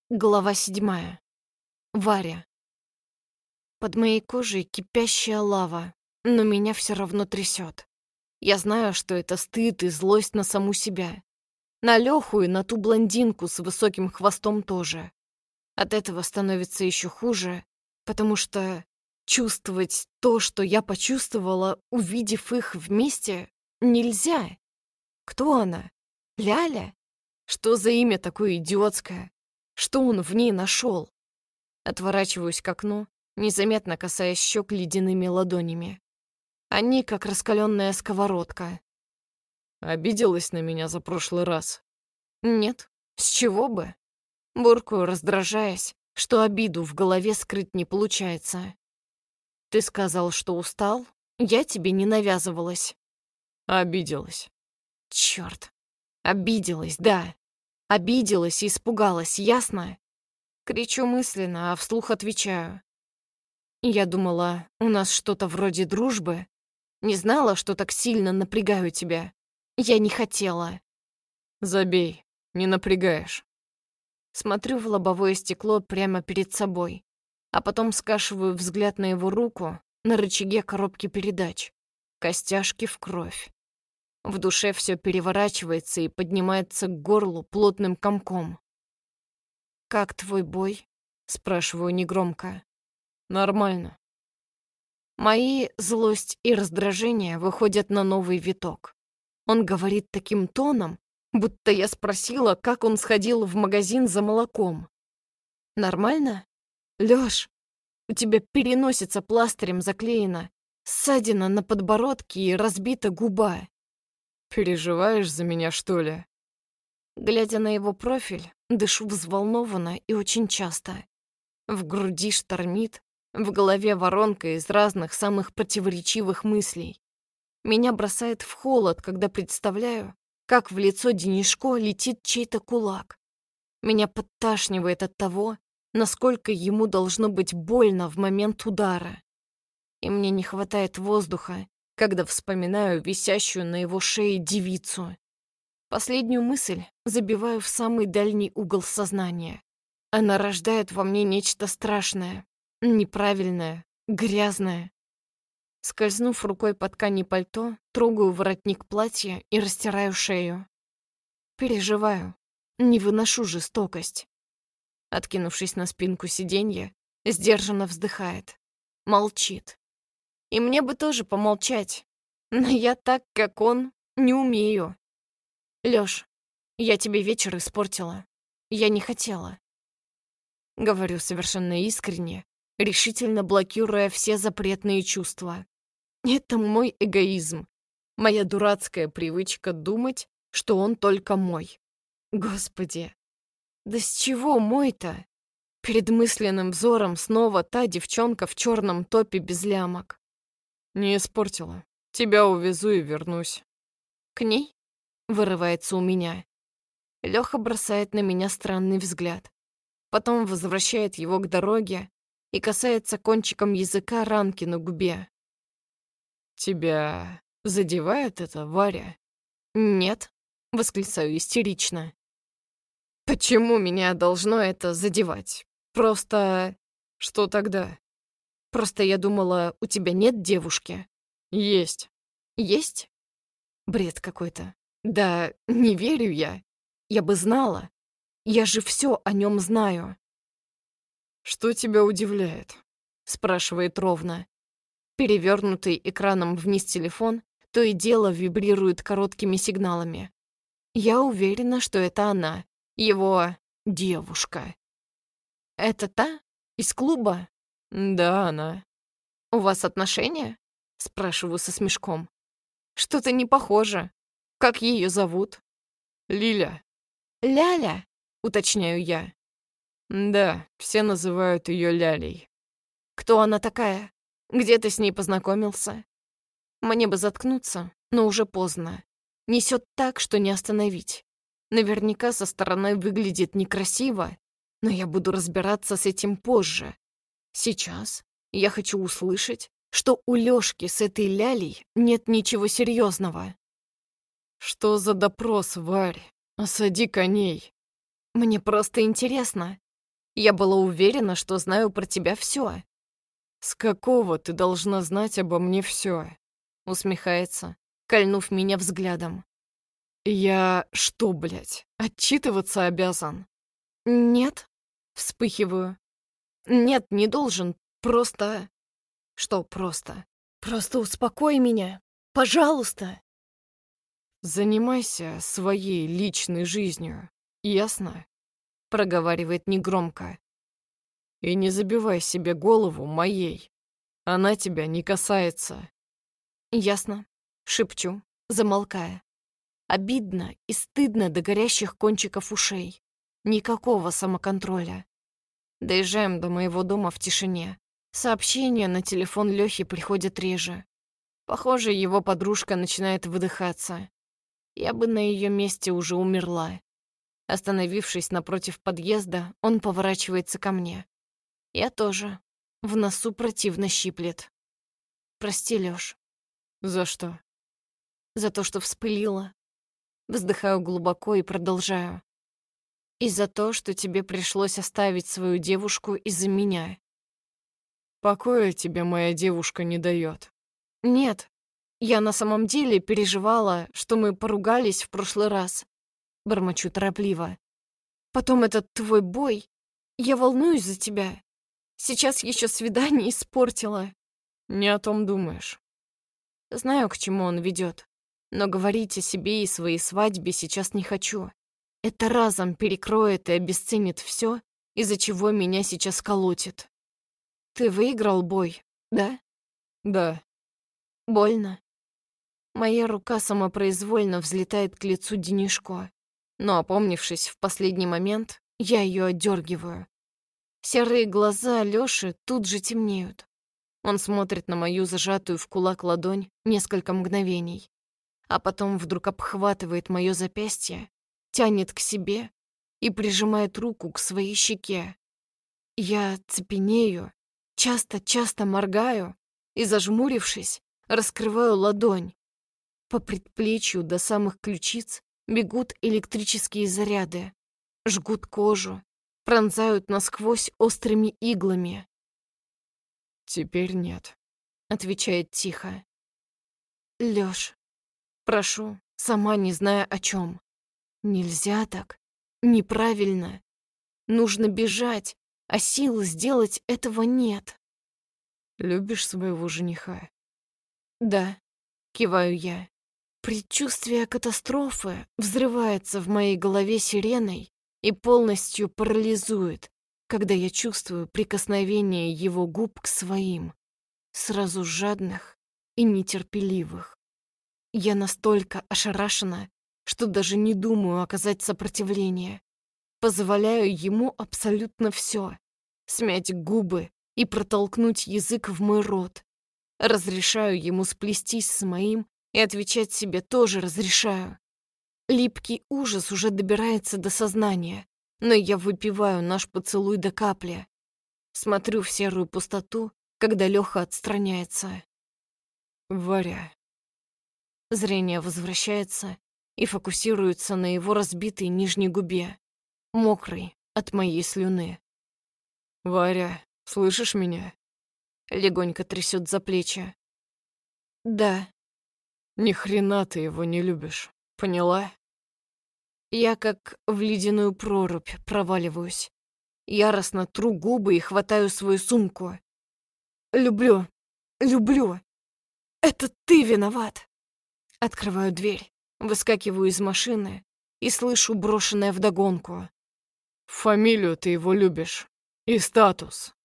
Глава 7. Варя. Под моей кожей кипящая лава, но меня все равно трясет. Я знаю, что это стыд и злость на саму себя. На Леху и на ту блондинку с высоким хвостом тоже. От этого становится еще хуже, потому что чувствовать то, что я почувствовала, увидев их вместе, нельзя. Кто она? Ляля? Что за имя такое идиотское? Что он в ней нашел? Отворачиваюсь к окну, незаметно касаясь щек ледяными ладонями. Они как раскаленная сковородка. Обиделась на меня за прошлый раз? Нет, с чего бы? Буркую, раздражаясь, что обиду в голове скрыть не получается. Ты сказал, что устал? Я тебе не навязывалась. Обиделась. Черт. Обиделась, да. Обиделась и испугалась, ясно? Кричу мысленно, а вслух отвечаю. Я думала, у нас что-то вроде дружбы. Не знала, что так сильно напрягаю тебя. Я не хотела. Забей, не напрягаешь. Смотрю в лобовое стекло прямо перед собой, а потом скашиваю взгляд на его руку на рычаге коробки передач. Костяшки в кровь. В душе все переворачивается и поднимается к горлу плотным комком. «Как твой бой?» — спрашиваю негромко. Нормально. Мои злость и раздражение выходят на новый виток. Он говорит таким тоном, будто я спросила, как он сходил в магазин за молоком. «Нормально? Лёш, у тебя переносица пластырем заклеена, ссадина на подбородке и разбита губа». Переживаешь за меня, что ли? Глядя на его профиль, дышу взволнованно и очень часто. В груди штормит, в голове воронка из разных самых противоречивых мыслей. Меня бросает в холод, когда представляю, как в лицо Денишко летит чей-то кулак. Меня подташнивает от того, насколько ему должно быть больно в момент удара. И мне не хватает воздуха, когда вспоминаю висящую на его шее девицу. Последнюю мысль забиваю в самый дальний угол сознания. Она рождает во мне нечто страшное, неправильное, грязное. Скользнув рукой по ткани пальто, трогаю воротник платья и растираю шею. Переживаю, не выношу жестокость. Откинувшись на спинку сиденья, сдержанно вздыхает. Молчит. И мне бы тоже помолчать, но я так, как он, не умею. Лёш, я тебе вечер испортила. Я не хотела. Говорю совершенно искренне, решительно блокируя все запретные чувства. Это мой эгоизм, моя дурацкая привычка думать, что он только мой. Господи, да с чего мой-то? Перед мысленным взором снова та девчонка в черном топе без лямок. Не испортила. Тебя увезу и вернусь. К ней? Вырывается у меня. Лёха бросает на меня странный взгляд. Потом возвращает его к дороге и касается кончиком языка ранки на губе. Тебя задевает это, Варя? «Нет», — восклицаю истерично. «Почему меня должно это задевать? Просто...» Что тогда? Просто я думала, у тебя нет девушки. Есть. Есть? Бред какой-то. Да не верю я. Я бы знала. Я же все о нем знаю. Что тебя удивляет? Спрашивает ровно. Перевернутый экраном вниз телефон то и дело вибрирует короткими сигналами. Я уверена, что это она, его девушка. Это та? Из клуба? Да, она. У вас отношения? Спрашиваю со смешком. Что-то не похоже. Как ее зовут? Лиля. Ляля, уточняю я. Да, все называют ее Лялей. Кто она такая? Где ты с ней познакомился? Мне бы заткнуться, но уже поздно. Несет так, что не остановить. Наверняка со стороны выглядит некрасиво, но я буду разбираться с этим позже. Сейчас я хочу услышать, что у Лёшки с этой Лялей нет ничего серьезного. Что за допрос, Варь? Осади коней. Мне просто интересно. Я была уверена, что знаю про тебя все. С какого ты должна знать обо мне все? Усмехается, кольнув меня взглядом. Я что, блядь, отчитываться обязан? Нет, вспыхиваю. Нет, не должен. Просто... Что просто? Просто успокой меня. Пожалуйста. Занимайся своей личной жизнью, ясно? Проговаривает негромко. И не забивай себе голову моей. Она тебя не касается. Ясно. Шепчу, замолкая. Обидно и стыдно до горящих кончиков ушей. Никакого самоконтроля. Доезжаем до моего дома в тишине. Сообщения на телефон Лёхи приходят реже. Похоже, его подружка начинает выдыхаться. Я бы на ее месте уже умерла. Остановившись напротив подъезда, он поворачивается ко мне. Я тоже. В носу противно щиплет. Прости, Лёш. За что? За то, что вспылила. Вздыхаю глубоко и продолжаю. И за то, что тебе пришлось оставить свою девушку из-за меня. Покоя тебе моя девушка не дает. Нет, я на самом деле переживала, что мы поругались в прошлый раз. Бормочу торопливо. Потом этот твой бой. Я волнуюсь за тебя. Сейчас еще свидание испортила. Не о том думаешь. Знаю, к чему он ведет. Но говорить о себе и своей свадьбе сейчас не хочу. Это разом перекроет и обесценит все, из-за чего меня сейчас колотит. Ты выиграл бой, да? Да. Больно. Моя рука самопроизвольно взлетает к лицу Денишко, но, опомнившись в последний момент, я ее отдергиваю. Серые глаза Лёши тут же темнеют. Он смотрит на мою зажатую в кулак ладонь несколько мгновений, а потом вдруг обхватывает мое запястье, тянет к себе и прижимает руку к своей щеке. Я цепенею, часто-часто моргаю и, зажмурившись, раскрываю ладонь. По предплечью до самых ключиц бегут электрические заряды, жгут кожу, пронзают насквозь острыми иглами. Теперь нет. Отвечает тихо. Лёш, прошу, сама не зная о чем. Нельзя так. Неправильно. Нужно бежать, а сил сделать этого нет. Любишь своего жениха? Да, киваю я. Предчувствие катастрофы взрывается в моей голове сиреной и полностью парализует, когда я чувствую прикосновение его губ к своим, сразу жадных и нетерпеливых. Я настолько ошарашена, что даже не думаю оказать сопротивление. Позволяю ему абсолютно все: смять губы и протолкнуть язык в мой рот. Разрешаю ему сплестись с моим, и отвечать себе тоже разрешаю. Липкий ужас уже добирается до сознания, но я выпиваю наш поцелуй до капли. Смотрю в серую пустоту, когда Лёха отстраняется. Варя. Зрение возвращается и фокусируется на его разбитой нижней губе, мокрой от моей слюны. Варя, слышишь меня? Легонько трясет за плечи. Да. Ни хрена ты его не любишь, поняла? Я как в ледяную прорубь проваливаюсь. Яростно тру губы и хватаю свою сумку. Люблю. Это ты виноват. Открываю дверь, выскакиваю из машины и слышу брошенное вдогонку. Фамилию ты его любишь. И статус.